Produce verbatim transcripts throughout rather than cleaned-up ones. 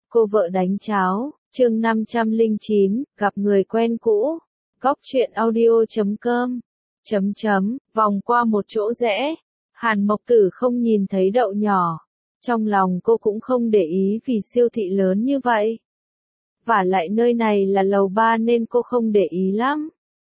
Cô vợ đánh cháo, chương năm trăm lẻ chín, gặp người quen cũ. Góc truyện audio chấm com. Chấm chấm, vòng qua một chỗ rẽ. Hàn Mộc Tử không nhìn thấy đậu nhỏ. Trong lòng cô cũng không để ý vì siêu thị lớn như vậy. Vả lại nơi này là lầu ba nên cô không để ý lắm.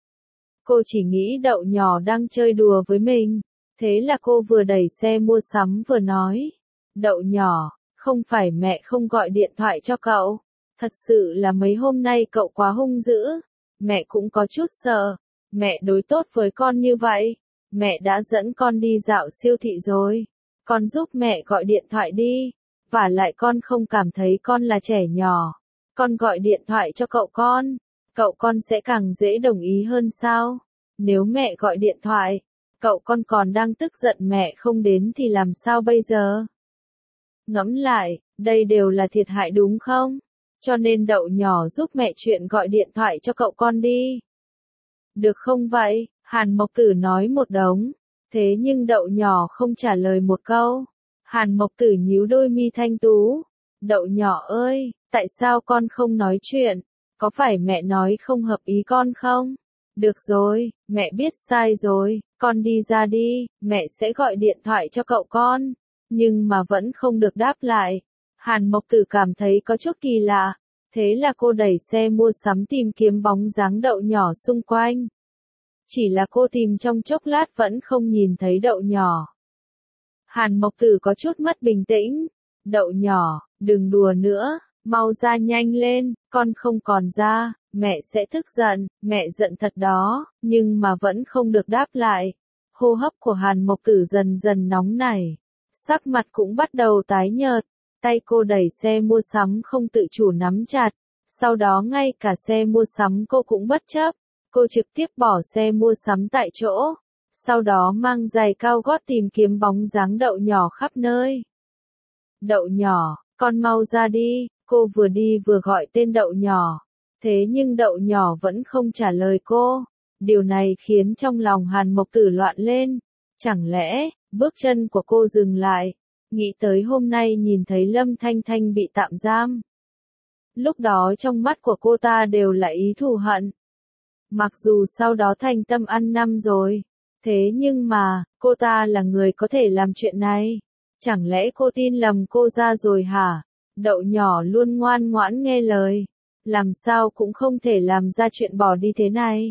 Cô chỉ nghĩ đậu nhỏ đang chơi đùa với mình. Thế là cô vừa đẩy xe mua sắm vừa nói. Đậu nhỏ, không phải mẹ không gọi điện thoại cho cậu. Thật sự là mấy hôm nay cậu quá hung dữ. Mẹ cũng có chút sợ. Mẹ đối tốt với con như vậy. Mẹ đã dẫn con đi dạo siêu thị rồi. Con giúp mẹ gọi điện thoại đi. Vả lại con không cảm thấy con là trẻ nhỏ. Con gọi điện thoại cho cậu con. Cậu con sẽ càng dễ đồng ý hơn sao? Nếu mẹ gọi điện thoại, cậu con còn đang tức giận mẹ không đến thì làm sao bây giờ? Ngẫm lại, đây đều là thiệt hại đúng không? Cho nên đậu nhỏ giúp mẹ chuyện gọi điện thoại cho cậu con đi. Được không vậy? Hàn Mộc Tử nói một đống. Thế nhưng đậu nhỏ không trả lời một câu. Hàn Mộc Tử nhíu đôi mi thanh tú. Đậu nhỏ ơi, tại sao con không nói chuyện? Có phải mẹ nói không hợp ý con không? Được rồi, mẹ biết sai rồi, con đi ra đi, mẹ sẽ gọi điện thoại cho cậu con. Nhưng mà vẫn không được đáp lại. Hàn Mộc Tử cảm thấy có chút kỳ lạ. Thế là cô đẩy xe mua sắm tìm kiếm bóng dáng đậu nhỏ xung quanh. Chỉ là cô tìm trong chốc lát vẫn không nhìn thấy đậu nhỏ. Hàn Mộc Tử có chút mất bình tĩnh. Đậu nhỏ, đừng đùa nữa, mau ra nhanh lên, con không còn ra, mẹ sẽ tức giận, mẹ giận thật đó, nhưng mà vẫn không được đáp lại. Hô hấp của Hàn Mộc Tử dần dần nóng nảy, sắc mặt cũng bắt đầu tái nhợt, tay cô đẩy xe mua sắm không tự chủ nắm chặt, sau đó ngay cả xe mua sắm cô cũng bất chấp, cô trực tiếp bỏ xe mua sắm tại chỗ, sau đó mang giày cao gót tìm kiếm bóng dáng đậu nhỏ khắp nơi. Đậu nhỏ, con mau ra đi, cô vừa đi vừa gọi tên đậu nhỏ. Thế nhưng đậu nhỏ vẫn không trả lời cô. Điều này khiến trong lòng Hàn Mộc Tử loạn lên. Chẳng lẽ, bước chân của cô dừng lại. Nghĩ tới hôm nay nhìn thấy Lâm Thanh Thanh bị tạm giam. Lúc đó trong mắt của cô ta đều là ý thù hận. Mặc dù sau đó thành tâm ăn năn rồi. Thế nhưng mà, cô ta là người có thể làm chuyện này. Chẳng lẽ cô tin lầm cô ra rồi hả? Đậu nhỏ luôn ngoan ngoãn nghe lời. Làm sao cũng không thể làm ra chuyện bỏ đi thế này.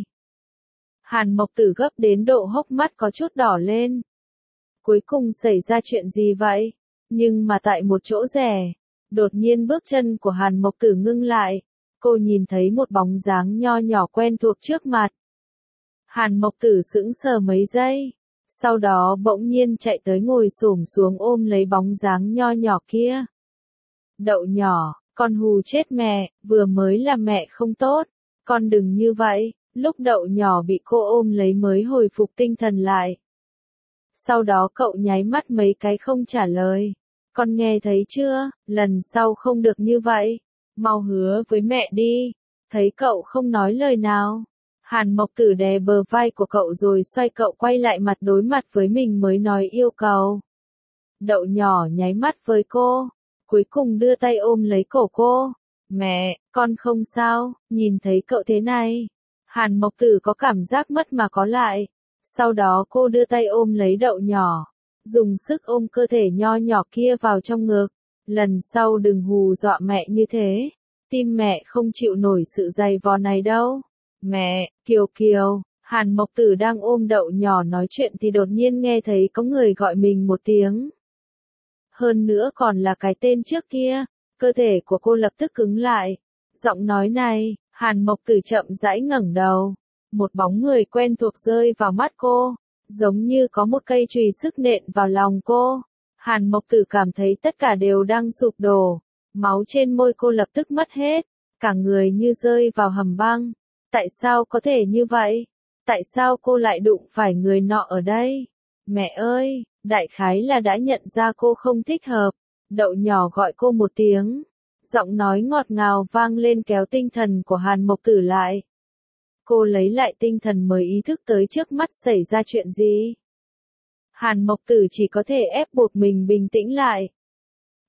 Hàn Mộc Tử gấp đến độ hốc mắt có chút đỏ lên. Cuối cùng xảy ra chuyện gì vậy? Nhưng mà tại một chỗ rẻ, đột nhiên bước chân của Hàn Mộc Tử ngưng lại. Cô nhìn thấy một bóng dáng nho nhỏ quen thuộc trước mặt. Hàn Mộc Tử sững sờ mấy giây. Sau đó bỗng nhiên chạy tới ngồi xổm xuống ôm lấy bóng dáng nho nhỏ kia. Đậu nhỏ, con hù chết mẹ, vừa mới là mẹ không tốt, con đừng như vậy. Lúc đậu nhỏ bị cô ôm lấy mới hồi phục tinh thần lại. Sau đó cậu nháy mắt mấy cái không trả lời. Con nghe thấy chưa, lần sau không được như vậy. Mau hứa với mẹ đi. Thấy cậu không nói lời nào. Hàn Mộc Tử đè bờ vai của cậu rồi xoay cậu quay lại mặt đối mặt với mình mới nói yêu cầu. Đậu nhỏ nháy mắt với cô. Cuối cùng đưa tay ôm lấy cổ cô. Mẹ, con không sao, nhìn thấy cậu thế này. Hàn Mộc Tử có cảm giác mất mà có lại. Sau đó cô đưa tay ôm lấy đậu nhỏ. Dùng sức ôm cơ thể nho nhỏ kia vào trong ngực. Lần sau đừng hù dọa mẹ như thế. Tim mẹ không chịu nổi sự dày vò này đâu. Mẹ, Kiều Kiều. Hàn Mộc Tử đang ôm đậu nhỏ nói chuyện thì đột nhiên nghe thấy có người gọi mình một tiếng. Hơn nữa còn là cái tên trước kia, cơ thể của cô lập tức cứng lại. Giọng nói này, Hàn Mộc Tử chậm rãi ngẩng đầu. Một bóng người quen thuộc rơi vào mắt cô, giống như có một cây chùy sức nện vào lòng cô. Hàn Mộc Tử cảm thấy tất cả đều đang sụp đổ, máu trên môi cô lập tức mất hết, cả người như rơi vào hầm băng. Tại sao có thể như vậy? Tại sao cô lại đụng phải người nọ ở đây? Mẹ ơi! Đại khái là đã nhận ra cô không thích hợp. Đậu nhỏ gọi cô một tiếng. Giọng nói ngọt ngào vang lên kéo tinh thần của Hàn Mộc Tử lại. Cô lấy lại tinh thần mới ý thức tới trước mắt xảy ra chuyện gì. Hàn Mộc Tử chỉ có thể ép buộc mình bình tĩnh lại.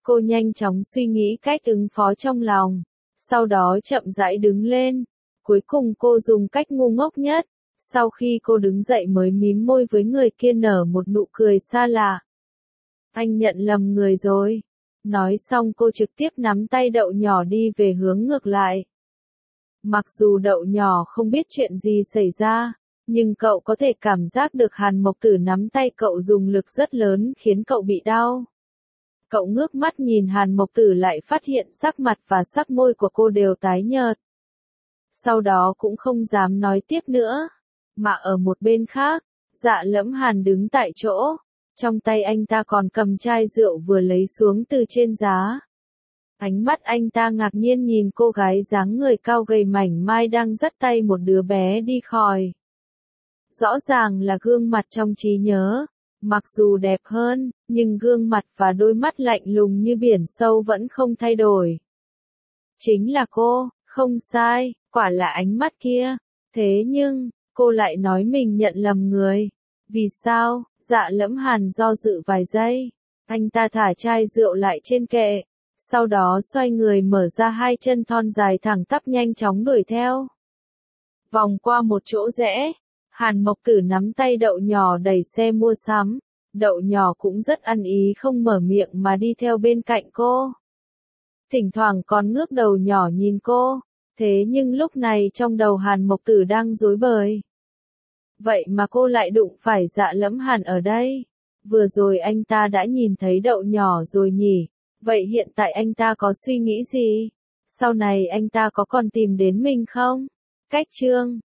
Cô nhanh chóng suy nghĩ cách ứng phó trong lòng, sau đó chậm rãi đứng lên. Cuối cùng cô dùng cách ngu ngốc nhất. Sau khi cô đứng dậy mới mím môi với người kia nở một nụ cười xa lạ. Anh nhận lầm người rồi. Nói xong cô trực tiếp nắm tay Đậu Nhỏ đi về hướng ngược lại. Mặc dù Đậu Nhỏ không biết chuyện gì xảy ra, nhưng cậu có thể cảm giác được Hàn Mộc Tử nắm tay cậu dùng lực rất lớn khiến cậu bị đau. Cậu ngước mắt nhìn Hàn Mộc Tử lại phát hiện sắc mặt và sắc môi của cô đều tái nhợt. Sau đó cũng không dám nói tiếp nữa. Mà ở một bên khác, Dạ Lẫm Hàn đứng tại chỗ. Trong tay anh ta còn cầm chai rượu vừa lấy xuống từ trên giá. Ánh mắt anh ta ngạc nhiên nhìn cô gái dáng người cao gầy mảnh mai đang dắt tay một đứa bé đi khỏi. Rõ ràng là gương mặt trong trí nhớ. Mặc dù đẹp hơn, nhưng gương mặt và đôi mắt lạnh lùng như biển sâu vẫn không thay đổi. Chính là cô, không sai, quả là ánh mắt kia. Thế nhưng, cô lại nói mình nhận lầm người. Vì sao? Dạ Lẫm Hàn do dự vài giây. Anh ta thả chai rượu lại trên kệ. Sau đó xoay người mở ra hai chân thon dài thẳng tắp nhanh chóng đuổi theo. Vòng qua một chỗ rẽ. Hàn Mộc Tử nắm tay Đậu Nhỏ đẩy xe mua sắm. Đậu Nhỏ cũng rất ăn ý không mở miệng mà đi theo bên cạnh cô. Thỉnh thoảng còn ngước đầu nhỏ nhìn cô. Thế nhưng lúc này trong đầu Hàn Mộc Tử đang rối bời. Vậy mà cô lại đụng phải Dạ Lẫm Hàn ở đây. Vừa rồi anh ta đã nhìn thấy Đậu Nhỏ rồi nhỉ. Vậy hiện tại anh ta có suy nghĩ gì? Sau này anh ta có còn tìm đến mình không? Cách chương